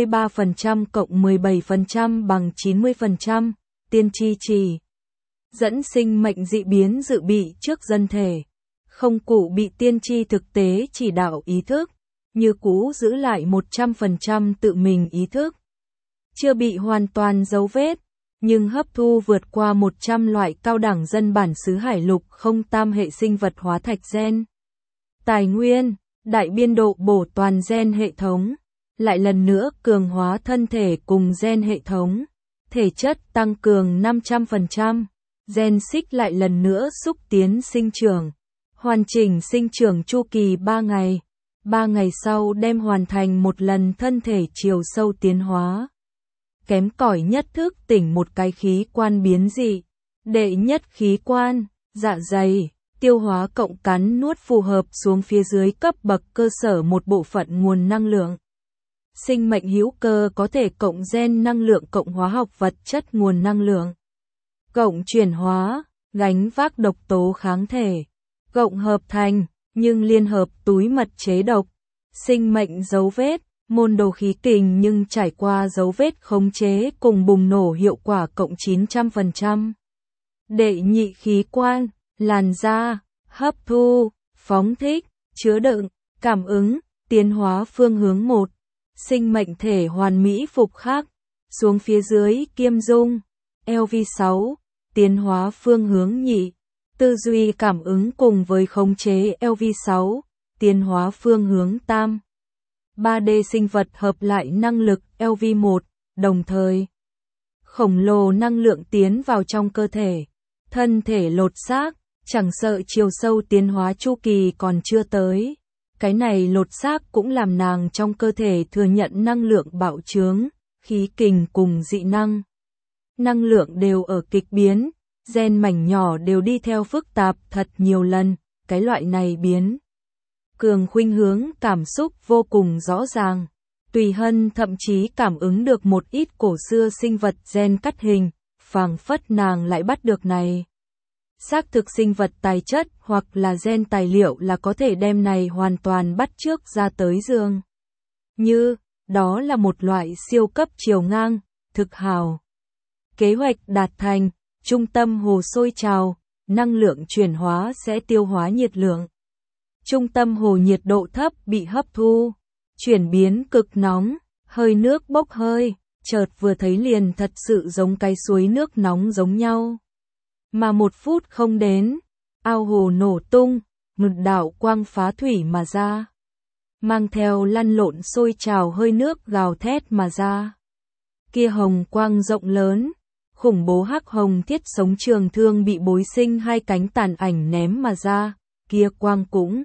73% cộng 17% bằng 90%, tiên tri chỉ dẫn sinh mệnh dị biến dự bị trước dân thể. Không cụ bị tiên tri thực tế chỉ đạo ý thức, như cũ giữ lại 100% tự mình ý thức. Chưa bị hoàn toàn dấu vết, nhưng hấp thu vượt qua 100 loại cao đẳng dân bản xứ hải lục không tam hệ sinh vật hóa thạch gen. Tài nguyên, đại biên độ bổ toàn gen hệ thống, lại lần nữa cường hóa thân thể cùng gen hệ thống, thể chất tăng cường 500%, gen xích lại lần nữa xúc tiến sinh trưởng, hoàn chỉnh sinh trưởng chu kỳ 3 ngày, 3 ngày sau đem hoàn thành một lần thân thể chiều sâu tiến hóa. Kém cỏi nhất thức tỉnh một cái khí quan biến dị, đệ nhất khí quan, dạ dày, tiêu hóa cộng cắn nuốt phù hợp xuống phía dưới cấp bậc cơ sở một bộ phận nguồn năng lượng. Sinh mệnh hữu cơ có thể cộng gen năng lượng cộng hóa học vật chất nguồn năng lượng. Cộng chuyển hóa, gánh vác độc tố kháng thể. Cộng hợp thành, nhưng liên hợp túi mật chế độc. Sinh mệnh dấu vết, môn đồ khí kình nhưng trải qua dấu vết khống chế cùng bùng nổ hiệu quả cộng 900%. Đệ nhị khí quan, làn da, hấp thu, phóng thích, chứa đựng, cảm ứng, tiến hóa phương hướng 1. Sinh mệnh thể hoàn mỹ phục khắc, xuống phía dưới kiêm dung, LV6, tiến hóa phương hướng nhị, tư duy cảm ứng cùng với khống chế LV6, tiến hóa phương hướng tam. 3D sinh vật hợp lại năng lực LV1, đồng thời khổng lồ năng lượng tiến vào trong cơ thể, thân thể lột xác, chẳng sợ chiều sâu tiến hóa chu kỳ còn chưa tới. Cái này lột xác cũng làm nàng trong cơ thể thừa nhận năng lượng bạo trướng, khí kình cùng dị năng. Năng lượng đều ở kịch biến, gen mảnh nhỏ đều đi theo phức tạp thật nhiều lần, cái loại này biến. Cường khuynh hướng cảm xúc vô cùng rõ ràng. Tùy Hân thậm chí cảm ứng được một ít cổ xưa sinh vật gen cắt hình, phảng phất nàng lại bắt được này. Xác thực sinh vật tài chất hoặc là gen tài liệu là có thể đem này hoàn toàn bắt chước ra tới giường. Như, đó là một loại siêu cấp chiều ngang, thực hào. Kế hoạch đạt thành, trung tâm hồ sôi trào, năng lượng chuyển hóa sẽ tiêu hóa nhiệt lượng. Trung tâm hồ nhiệt độ thấp bị hấp thu, chuyển biến cực nóng, hơi nước bốc hơi, chợt vừa thấy liền thật sự giống cái suối nước nóng giống nhau. Mà 1 phút không đến, ao hồ nổ tung, một đạo quang phá thủy mà ra. Mang theo lăn lộn sôi trào hơi nước gào thét mà ra. Kia hồng quang rộng lớn, khủng bố hắc hồng thiết sống trường thương bị bối sinh 2 cánh tàn ảnh ném mà ra, kia quang cũng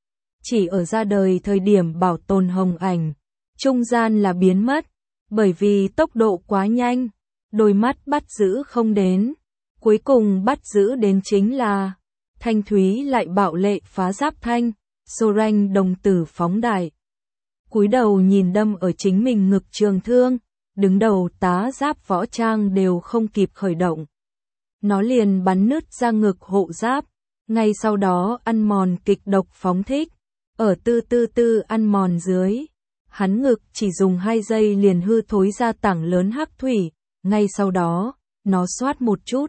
chỉ ở ra đời thời điểm bảo tồn hồng ảnh, trung gian là biến mất, bởi vì tốc độ quá nhanh, đôi mắt bắt giữ không đến. Cuối cùng bắt giữ đến chính là thanh thúy lại bạo lệ phá giáp thanh, Soren đồng tử phóng đại. Cúi đầu nhìn đâm ở chính mình ngực trường thương, đứng đầu tá giáp võ trang đều không kịp khởi động. Nó liền bắn nứt ra ngực hộ giáp, ngay sau đó ăn mòn kịch độc phóng thích, ở tư ăn mòn dưới. Hắn ngực chỉ dùng 2 giây liền hư thối ra tảng lớn hắc thủy, ngay sau đó, nó xoát một chút.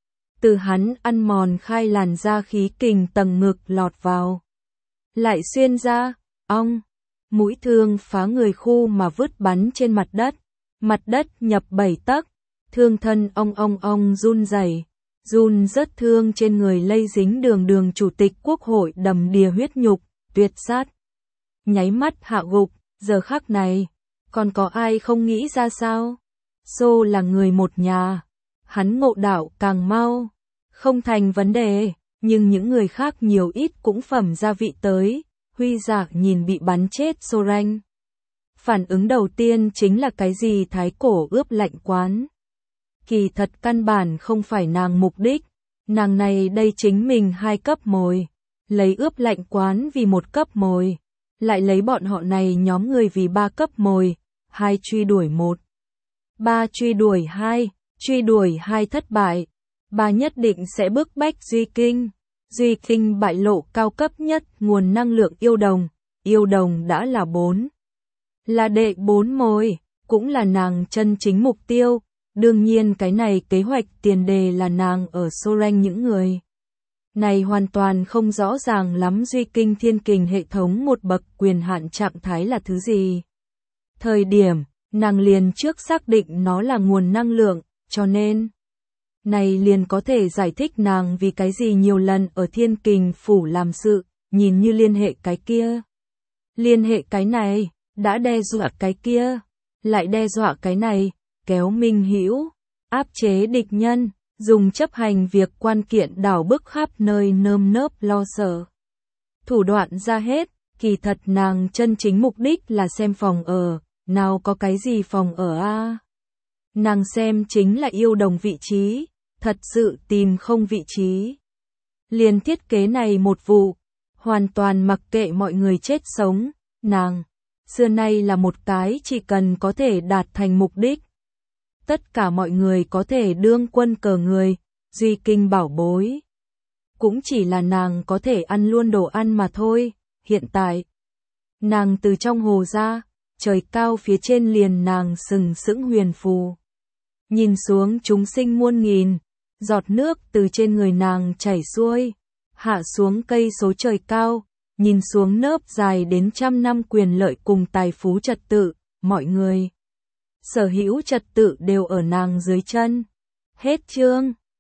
Từ hắn ăn mòn khai làn da khí kình tầng ngực lọt vào. Lại xuyên ra, ong, mũi thương phá người khu mà vứt bắn trên mặt đất nhập 7 tấc, thương thân ong run rẩy, run rớt thương trên người lây dính đường chủ tịch quốc hội đầm đìa huyết nhục, tuyệt sát. Nháy mắt hạ gục, giờ khắc này, còn có ai không nghĩ ra sao? Xô là người một nhà, hắn ngộ đạo càng mau, không thành vấn đề, nhưng những người khác nhiều ít cũng phẩm gia vị tới. Huy Dạ nhìn bị bắn chết Soren. Phản ứng đầu tiên chính là cái gì thái cổ ướp lạnh quán. Kỳ thật căn bản không phải nàng mục đích, nàng này đây chính mình 2 cấp mồi, lấy ướp lạnh quán vì 1 cấp mồi, lại lấy bọn họ này nhóm người vì 3 cấp mồi, 2 truy đuổi 1, 3 truy đuổi 2, truy đuổi 2 thất bại. bà nhất định sẽ bức bách Duy Kinh. Duy Kinh bại lộ cao cấp nhất nguồn năng lượng yêu đồng đã là là đệ 4 môi, cũng là nàng chân chính mục tiêu. Đương nhiên cái này kế hoạch tiền đề là nàng ở Soren những người này hoàn toàn không rõ ràng lắm Duy Kinh Thiên Kình hệ thống một bậc quyền hạn trạng thái là thứ gì. Thời điểm, nàng liền trước xác định nó là nguồn năng lượng, cho nên này liền có thể giải thích nàng vì cái gì nhiều lần ở Thiên Kình phủ làm sự, nhìn như liên hệ cái kia. Liên hệ cái này, đã đe dọa cái kia, lại đe dọa cái này, kéo minh hữu, áp chế địch nhân, dùng chấp hành việc quan kiện đảo bức khắp nơi nơm nớp lo sợ. Thủ đoạn ra hết, kỳ thật nàng chân chính mục đích là xem phòng ở, nào có cái gì phòng ở a? Nàng xem chính là yêu đồng vị trí, thật sự tìm không vị trí. Liền thiết kế này một vụ, hoàn toàn mặc kệ mọi người chết sống, nàng xưa nay là một cái chỉ cần có thể đạt thành mục đích. Tất cả mọi người có thể đương quân cờ người, Duy Kinh bảo bối. Cũng chỉ là nàng có thể ăn luôn đồ ăn mà thôi, hiện tại. Nàng từ trong hồ ra, trời cao phía trên liền nàng sừng sững huyền phù. Nhìn xuống chúng sinh muôn nghìn, giọt nước từ trên người nàng chảy xuôi, hạ xuống cây số trời cao, nhìn xuống nớp dài đến 100 năm quyền lợi cùng tài phú trật tự, mọi người. Sở hữu trật tự đều ở nàng dưới chân. Hết chương.